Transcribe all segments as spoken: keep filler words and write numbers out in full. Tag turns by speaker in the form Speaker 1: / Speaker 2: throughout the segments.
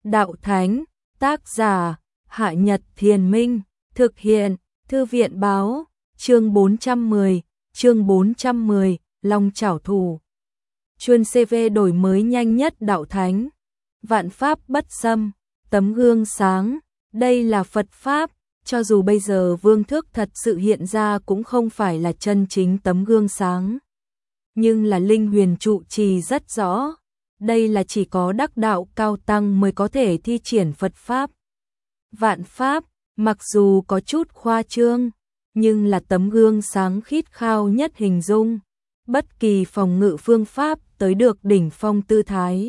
Speaker 1: đạo thánh, tác giả, Hạ Nhật Thiền Minh, thực hiện, Thư viện báo, chương bốn trăm mười, chương bốn trăm mười, Long Chảo Thủ. Chuyên xê vê đổi mới nhanh nhất đạo thánh, vạn pháp bất xâm, tấm gương sáng, đây là Phật Pháp, cho dù bây giờ Vương Thước thật sự hiện ra cũng không phải là chân chính tấm gương sáng. Nhưng là Linh Huyền trụ trì rất rõ, đây là chỉ có đắc đạo cao tăng mới có thể thi triển Phật Pháp. Vạn Pháp, mặc dù có chút khoa trương, nhưng là tấm gương sáng khít khao nhất hình dung, bất kỳ phòng ngự phương pháp tới được đỉnh phong tư thái.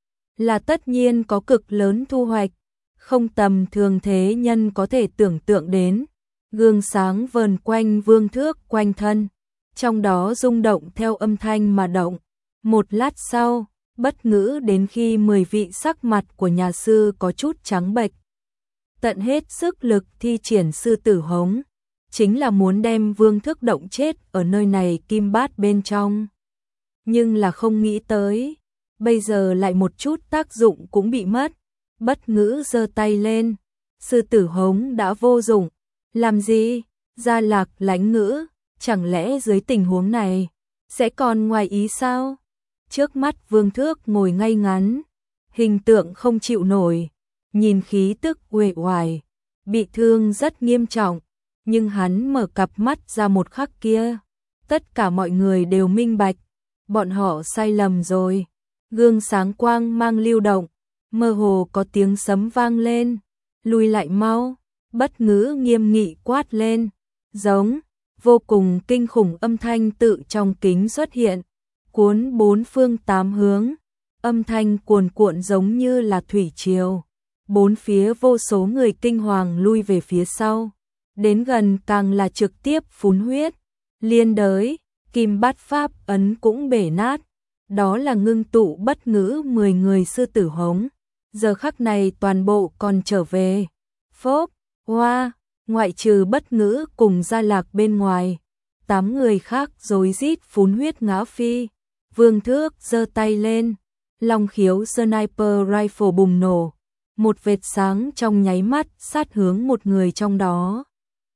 Speaker 1: Là tất nhiên có cực lớn thu hoạch, không tầm thường thế nhân có thể tưởng tượng đến. Gương sáng vờn quanh Vương Thước quanh thân, trong đó rung động theo âm thanh mà động. Một lát sau, bất ngữ đến khi mười vị sắc mặt của nhà sư có chút trắng bệch. Tận hết sức lực thi triển sư tử hống, chính là muốn đem Vương Thước động chết ở nơi này kim bát bên trong. Nhưng là không nghĩ tới, bây giờ lại một chút tác dụng cũng bị mất. Bất ngữ giơ tay lên, sư tử hống đã vô dụng. Làm gì? Gia Lạc lãnh ngữ, chẳng lẽ dưới tình huống này sẽ còn ngoài ý sao? Trước mắt Vương Thước ngồi ngay ngắn, hình tượng không chịu nổi, nhìn khí tức uể oải, bị thương rất nghiêm trọng, nhưng hắn mở cặp mắt ra một khắc kia, tất cả mọi người đều minh bạch, bọn họ sai lầm rồi. Gương sáng quang mang lưu động, mơ hồ có tiếng sấm vang lên, lùi lại mau. Bất ngữ nghiêm nghị quát lên, giống, vô cùng kinh khủng âm thanh tự trong kính xuất hiện, cuốn bốn phương tám hướng, âm thanh cuồn cuộn giống như là thủy triều. Bốn phía vô số người kinh hoàng lui về phía sau, đến gần càng là trực tiếp phun huyết, liên đới, kim bát pháp ấn cũng bể nát, đó là ngưng tụ bất ngữ mười người sư tử hống, giờ khắc này toàn bộ còn trở về. Phốp, hoa, ngoại trừ bất ngữ cùng Gia Lạc bên ngoài, tám người khác rối rít phun huyết ngã phi. Vương Thước giơ tay lên, long khiếu sniper rifle bùng nổ, một vệt sáng trong nháy mắt sát hướng một người trong đó.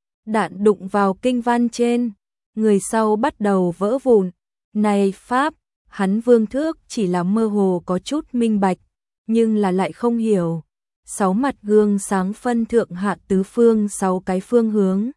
Speaker 1: Đạn đụng vào kinh văn trên, người sau bắt đầu vỡ vụn. Này Pháp, hắn Vương Thước chỉ là mơ hồ có chút minh bạch, nhưng là lại không hiểu. Sáu mặt gương sáng phân thượng hạ tứ phương sáu cái phương hướng,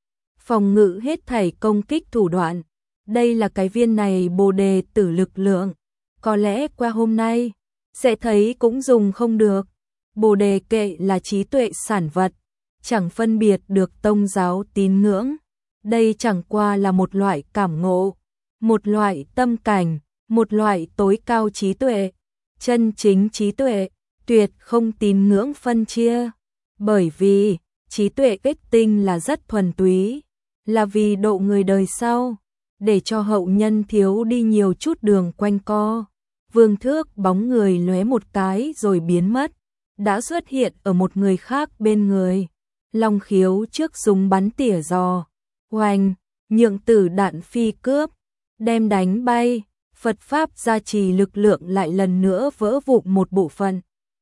Speaker 1: phòng ngự hết thảy công kích thủ đoạn. Đây là cái viên này bồ đề tử lực lượng, có lẽ qua hôm nay sẽ thấy cũng dùng không được. Bồ đề kệ là trí tuệ sản vật, chẳng phân biệt được tông giáo tín ngưỡng. Đây chẳng qua là một loại cảm ngộ, một loại tâm cảnh, một loại tối cao trí tuệ. Chân chính trí tuệ tuyệt không tín ngưỡng phân chia, bởi vì trí tuệ kết tinh là rất thuần túy, là vì độ người đời sau, để cho hậu nhân thiếu đi nhiều chút đường quanh co. Vương Thước bóng người lóe một cái rồi biến mất, đã xuất hiện ở một người khác bên người. Long khiếu trước súng bắn tỉa giò, oanh, nhượng tử đạn phi cướp, đem đánh bay. Phật Pháp gia trì lực lượng lại lần nữa vỡ vụn một bộ phận,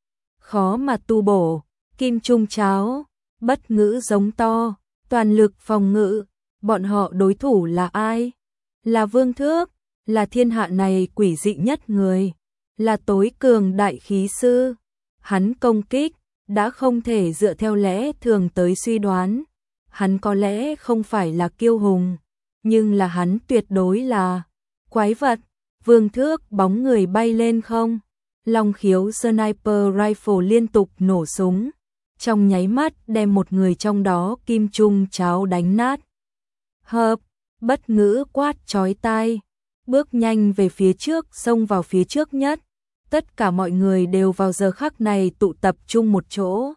Speaker 1: khó mà tu bổ. Kim trung cháo, bất ngữ giống to, toàn lực phòng ngự. Bọn họ đối thủ là ai? Là Vương Thước, là thiên hạ này quỷ dị nhất người, là tối cường đại khí sư. Hắn công kích đã không thể dựa theo lẽ thường tới suy đoán. Hắn có lẽ không phải là kiêu hùng, nhưng là hắn tuyệt đối là quái vật. Vương Thước bóng người bay lên không, long khiếu sniper rifle liên tục nổ súng, trong nháy mắt đem một người trong đó kim trung cháo đánh nát. Hợp, bất ngữ quát chói tai, bước nhanh về phía trước, xông vào phía trước nhất. Tất cả mọi người đều vào giờ khắc này tụ tập trung một chỗ.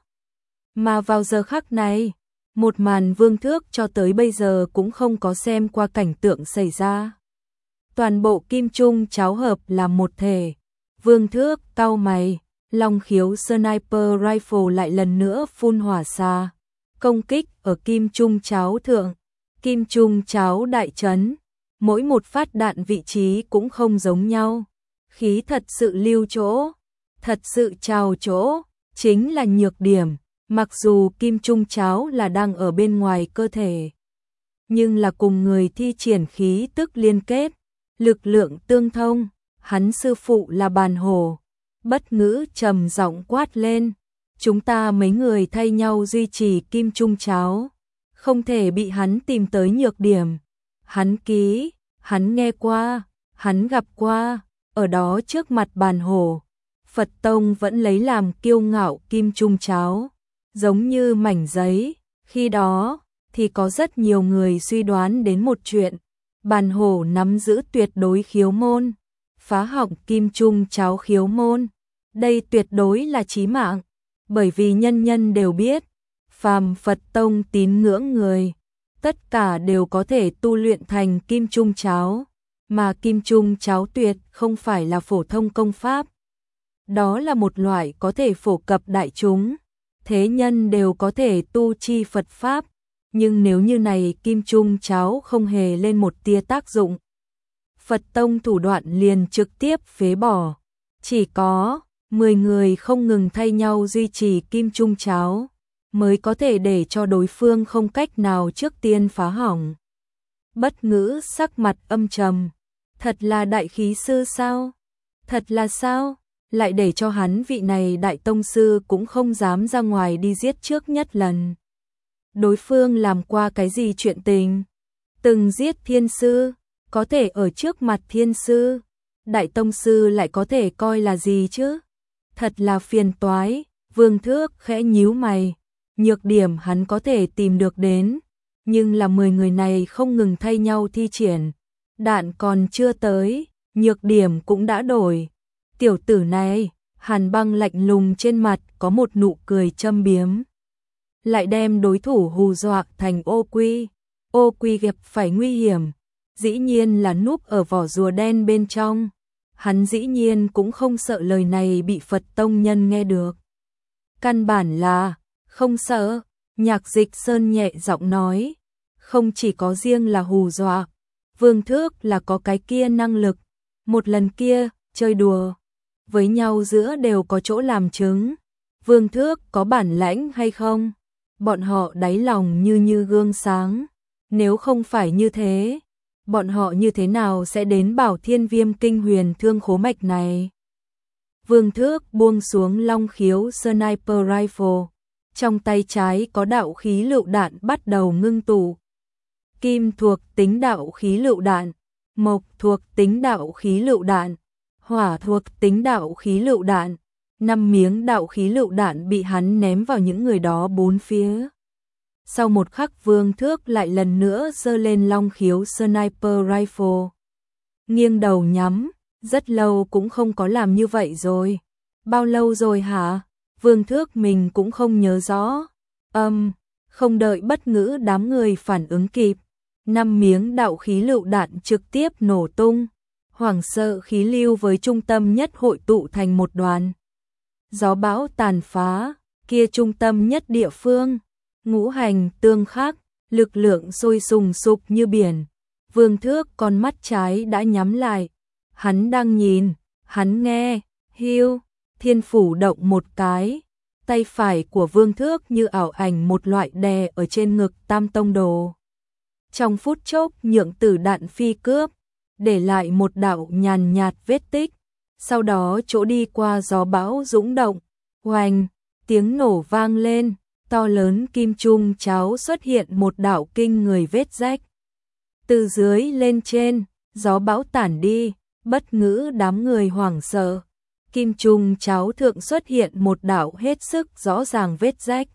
Speaker 1: Mà vào giờ khắc này, một màn Vương Thước cho tới bây giờ cũng không có xem qua cảnh tượng xảy ra. Toàn bộ kim trung cháo hợp là một thể. Vương Thước cau mày, long khiếu sniper rifle lại lần nữa phun hỏa xa, công kích ở kim trung cháo thượng. Kim trung cháo đại chấn, mỗi một phát đạn vị trí cũng không giống nhau. Khí thật sự lưu chỗ, thật sự trào chỗ, chính là nhược điểm, mặc dù kim trung cháo là đang ở bên ngoài cơ thể, nhưng là cùng người thi triển khí tức liên kết, lực lượng tương thông, hắn sư phụ là Bàn Hổ. Bất Ngữ trầm giọng quát lên, chúng ta mấy người thay nhau duy trì kim trung cháo, không thể bị hắn tìm tới nhược điểm. Hắn ký, hắn nghe qua, hắn gặp qua, ở đó trước mặt Bàn Hổ, Phật Tông vẫn lấy làm kiêu ngạo kim trung cháo, giống như mảnh giấy, khi đó thì có rất nhiều người suy đoán đến một chuyện, Bàn Hổ nắm giữ tuyệt đối khiếu môn, phá hỏng kim trung cháo khiếu môn, đây tuyệt đối là chí mạng, bởi vì nhân nhân đều biết, phàm Phật Tông tín ngưỡng người, tất cả đều có thể tu luyện thành kim trung cháo, mà kim trung cháo tuyệt không phải là phổ thông công pháp. Đó là một loại có thể phổ cập đại chúng, thế nhân đều có thể tu chi Phật Pháp, nhưng nếu như này kim trung cháo không hề lên một tia tác dụng, Phật Tông thủ đoạn liền trực tiếp phế bỏ, chỉ có mười người không ngừng thay nhau duy trì kim trung cháo, mới có thể để cho đối phương không cách nào trước tiên phá hỏng. Bất Ngữ sắc mặt âm trầm, thật là đại khí sư sao? Thật là sao? Lại để cho hắn vị này đại tông sư cũng không dám ra ngoài đi giết trước nhất lần. Đối phương làm qua cái gì chuyện tình? Từng giết thiên sư, có thể ở trước mặt thiên sư, đại tông sư lại có thể coi là gì chứ? Thật là phiền toái. Vương Thước khẽ nhíu mày, nhược điểm hắn có thể tìm được đến, nhưng là mười người này không ngừng thay nhau thi triển, đạn còn chưa tới, nhược điểm cũng đã đổi. Tiểu tử này, Hàn Băng lạnh lùng trên mặt có một nụ cười châm biếm, lại đem đối thủ hù dọa thành ô quy. Ô quy gặp phải nguy hiểm, dĩ nhiên là núp ở vỏ rùa đen bên trong. Hắn dĩ nhiên cũng không sợ lời này bị Phật Tông nhân nghe được. Căn bản là không sợ. Nhạc Dịch Sơn nhẹ giọng nói, không chỉ có riêng là hù dọa, Vương Thước là có cái kia năng lực. Một lần kia, chơi đùa với nhau giữa đều có chỗ làm chứng. Vương Thước có bản lãnh hay không? Bọn họ đáy lòng như như gương sáng. Nếu không phải như thế, bọn họ như thế nào sẽ đến Bảo Thiên Viêm Kinh Huyền Thương Khố Mạch này? Vương Thước buông xuống long khiếu sniper rifle, trong tay trái có đạo khí lựu đạn bắt đầu ngưng tụ. Kim thuộc tính đạo khí lựu đạn, mộc thuộc tính đạo khí lựu đạn, hỏa thuộc tính đạo khí lựu đạn. Năm miếng đạo khí lựu đạn bị hắn ném vào những người đó bốn phía. Sau một khắc Vương Thước lại lần nữa giơ lên long khiếu sniper rifle. Nghiêng đầu nhắm, rất lâu cũng không có làm như vậy rồi. Bao lâu rồi hả? Vương Thước mình cũng không nhớ rõ. Âm, um, không đợi Bất Ngữ đám người phản ứng kịp, năm miếng đạo khí lựu đạn trực tiếp nổ tung. Hoảng sợ khí lưu với trung tâm nhất hội tụ thành một đoàn. Gió bão tàn phá, kia trung tâm nhất địa phương, ngũ hành tương khắc, lực lượng sôi sùng sục như biển. Vương Thước con mắt trái đã nhắm lại, hắn đang nhìn, hắn nghe, hiu, thiên phủ động một cái, tay phải của Vương Thước như ảo ảnh một loại đè ở trên ngực Tam Tông Đồ. Trong phút chốc nhượng tử đạn phi cướp, để lại một đạo nhàn nhạt vết tích, sau đó chỗ đi qua gió bão dũng động, oanh, tiếng nổ vang lên, to lớn kim trung cháo xuất hiện một đạo kinh người vết rách. Từ dưới lên trên, gió bão tản đi, Bất Ngữ đám người hoảng sợ. Kim trung cháo thượng xuất hiện một đạo hết sức rõ ràng vết rách.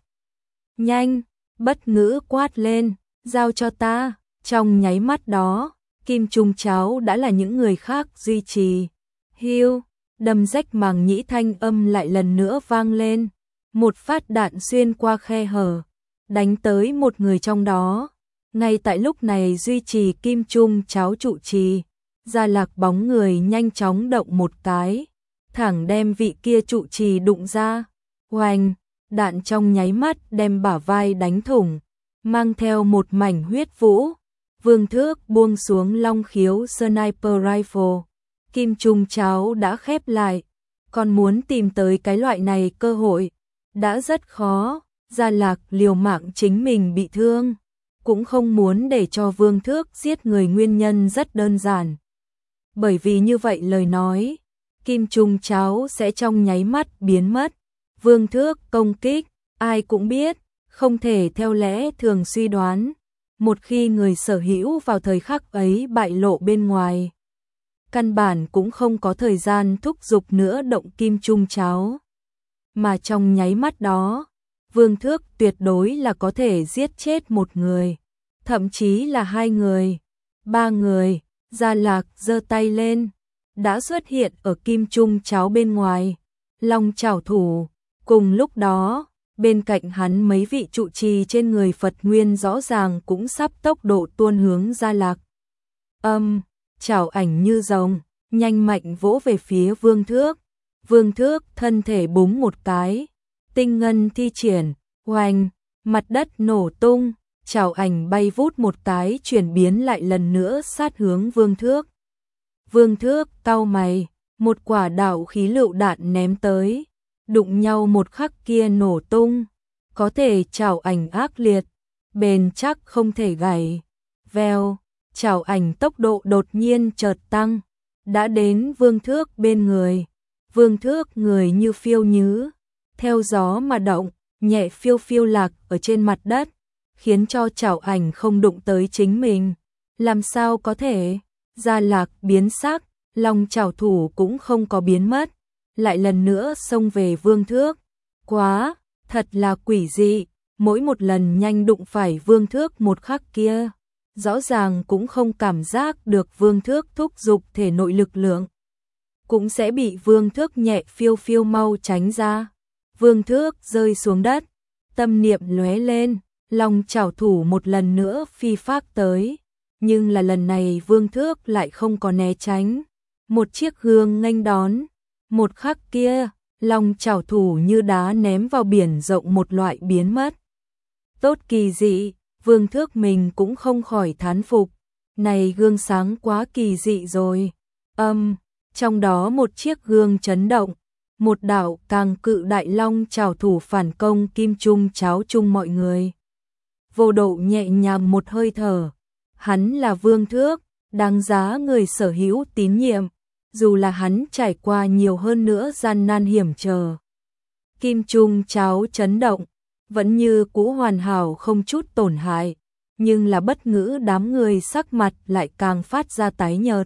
Speaker 1: Nhanh, Bất Ngữ quát lên, giao cho ta. Trong nháy mắt đó, kim trung cháo đã là những người khác duy trì. Hiu, đâm rách màng nhĩ thanh âm lại lần nữa vang lên. Một phát đạn xuyên qua khe hở, đánh tới một người trong đó. Ngay tại lúc này duy trì kim trung cháo trụ trì, Gia Lạc bóng người nhanh chóng động một cái, thẳng đem vị kia trụ trì đụng ra. Oanh, đạn trong nháy mắt đem bả vai đánh thủng, mang theo một mảnh huyết vũ. Vương Thước buông xuống long khiếu sniper rifle, kim trung cháo đã khép lại, còn muốn tìm tới cái loại này cơ hội, đã rất khó, Gia Lạc liều mạng chính mình bị thương, cũng không muốn để cho Vương Thước giết người, nguyên nhân rất đơn giản. Bởi vì như vậy lời nói, kim trung cháo sẽ trong nháy mắt biến mất. Vương Thước công kích, ai cũng biết, không thể theo lẽ thường suy đoán. Một khi người sở hữu vào thời khắc ấy bại lộ bên ngoài, căn bản cũng không có thời gian thúc giục nữa động kim trung cháo. Mà trong nháy mắt đó, Vương Thước tuyệt đối là có thể giết chết một người, thậm chí là hai người, ba người. Gia Lạc giơ tay lên, đã xuất hiện ở kim trung cháo bên ngoài, long chảo thủ. Cùng lúc đó, bên cạnh hắn mấy vị trụ trì trên người Phật Nguyên rõ ràng cũng sắp tốc độ tuôn hướng Gia Lạc. Âm, chảo ảnh như rồng, nhanh mạnh vỗ về phía Vương Thước. Vương Thước thân thể búng một cái, tinh ngân thi triển, oanh, mặt đất nổ tung, chảo ảnh bay vút một cái chuyển biến lại lần nữa sát hướng Vương Thước. Vương Thước cau mày, một quả đạo khí lựu đạn ném tới, đụng nhau một khắc kia nổ tung, có thể chảo ảnh ác liệt, bền chắc không thể gãy. Vèo, chảo ảnh tốc độ đột nhiên chợt tăng, đã đến Vương Thước bên người. Vương Thước người như phiêu nhứ, theo gió mà động, nhẹ phiêu phiêu lạc ở trên mặt đất, khiến cho chảo ảnh không đụng tới chính mình. Làm sao có thể? Gia Lạc biến sắc, long chảo thủ cũng không có biến mất, lại lần nữa xông về Vương Thước. Quá, thật là quỷ dị, mỗi một lần nhanh đụng phải Vương Thước một khắc kia, rõ ràng cũng không cảm giác được Vương Thước thúc giục thể nội lực lượng, cũng sẽ bị Vương Thước nhẹ phiêu phiêu mau tránh ra. Vương Thước rơi xuống đất, tâm niệm lóe lên, long chảo thủ một lần nữa phi phác tới, nhưng là lần này Vương Thước lại không có né tránh, một chiếc gương nghênh đón. Một khắc kia, long chảo thủ như đá ném vào biển rộng một loại biến mất. Tốt kỳ dị, Vương Thước mình cũng không khỏi thán phục, này gương sáng quá kỳ dị rồi. Âm, trong đó một chiếc gương chấn động, một đạo càng cự đại long chảo thủ phản công kim trung cháo chung mọi người. Vô Độ nhẹ nhàng một hơi thở, hắn là Vương Thước, đáng giá người sở hữu tín nhiệm, dù là hắn trải qua nhiều hơn nữa gian nan hiểm trở. Kim trung cháo chấn động, vẫn như cũ hoàn hảo không chút tổn hại, nhưng là bất ngữ đám người sắc mặt lại càng phát ra tái nhợt.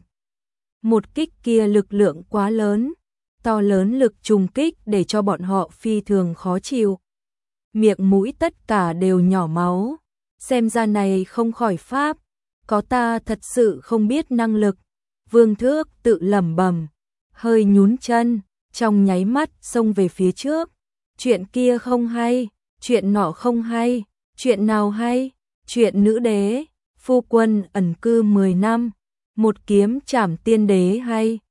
Speaker 1: Một kích kia lực lượng quá lớn, to lớn lực trùng kích để cho bọn họ phi thường khó chịu. Miệng mũi tất cả đều nhỏ máu, xem ra này không khỏi pháp, có ta thật sự không biết năng lực. Vương Thước tự lẩm bẩm, hơi nhún chân, trong nháy mắt xông về phía trước. Chuyện kia không hay, chuyện nọ không hay, chuyện nào hay? Chuyện nữ đế, phu quân ẩn cư mười năm, một kiếm trảm tiên đế hay?